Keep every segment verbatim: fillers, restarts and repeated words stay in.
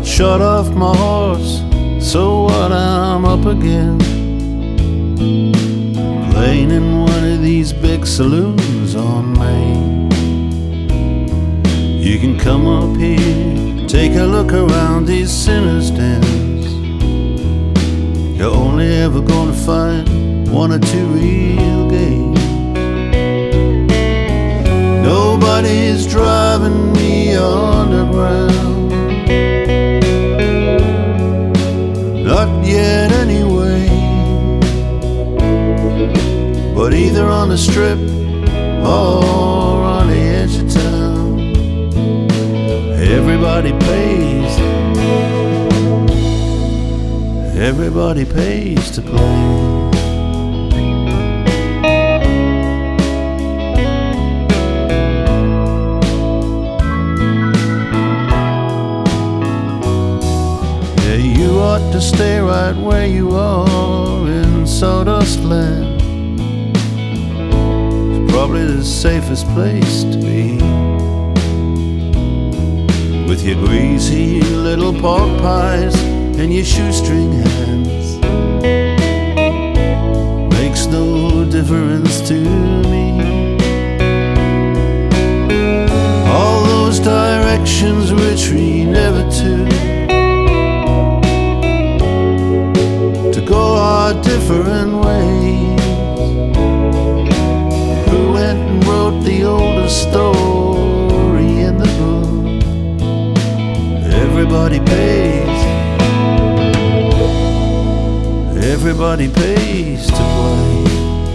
Got shot off my horse, so what, I'm up again, playing in one of these big saloons on Main. You can come up here, take a look around these sinners' dens. You're only ever gonna find one or two real games. Nobody's driving me underground, not yet anyway. But either on the strip or on the edge of town, everybody pays, everybody pays to play. You ought to stay right where you are in Sawdust Land. It's probably the safest place to be, with your greasy little pork pies and your shoestring hands. Makes no difference to me. All those directions which we never took, go our different ways. Who went and wrote the oldest story in the book? Everybody pays, everybody pays to play.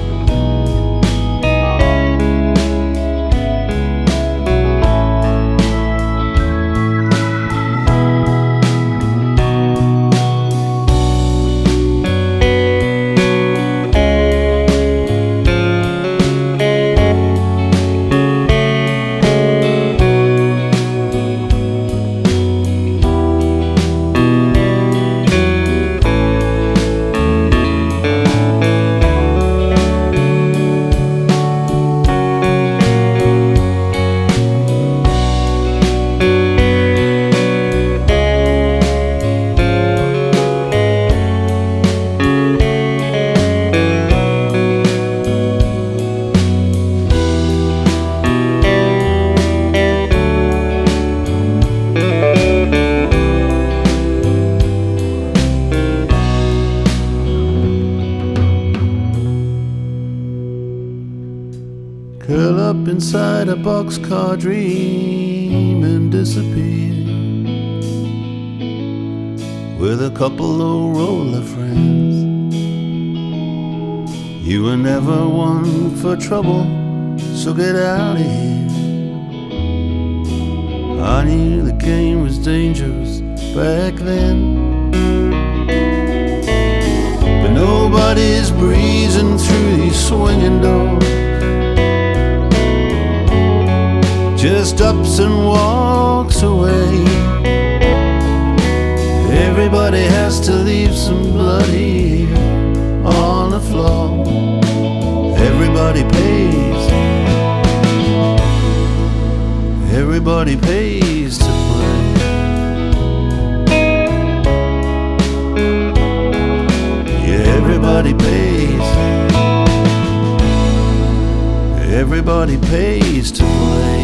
Curl up inside a boxcar dream and disappear with a couple of roller friends. You were never one for trouble, so get out of here. I knew the game was dangerous back then, but nobody's breezing through these swinging doors. Just ups and walks away. Everybody has to leave some blood here on the floor. Everybody pays, everybody pays to play. Yeah, everybody pays, everybody pays to play.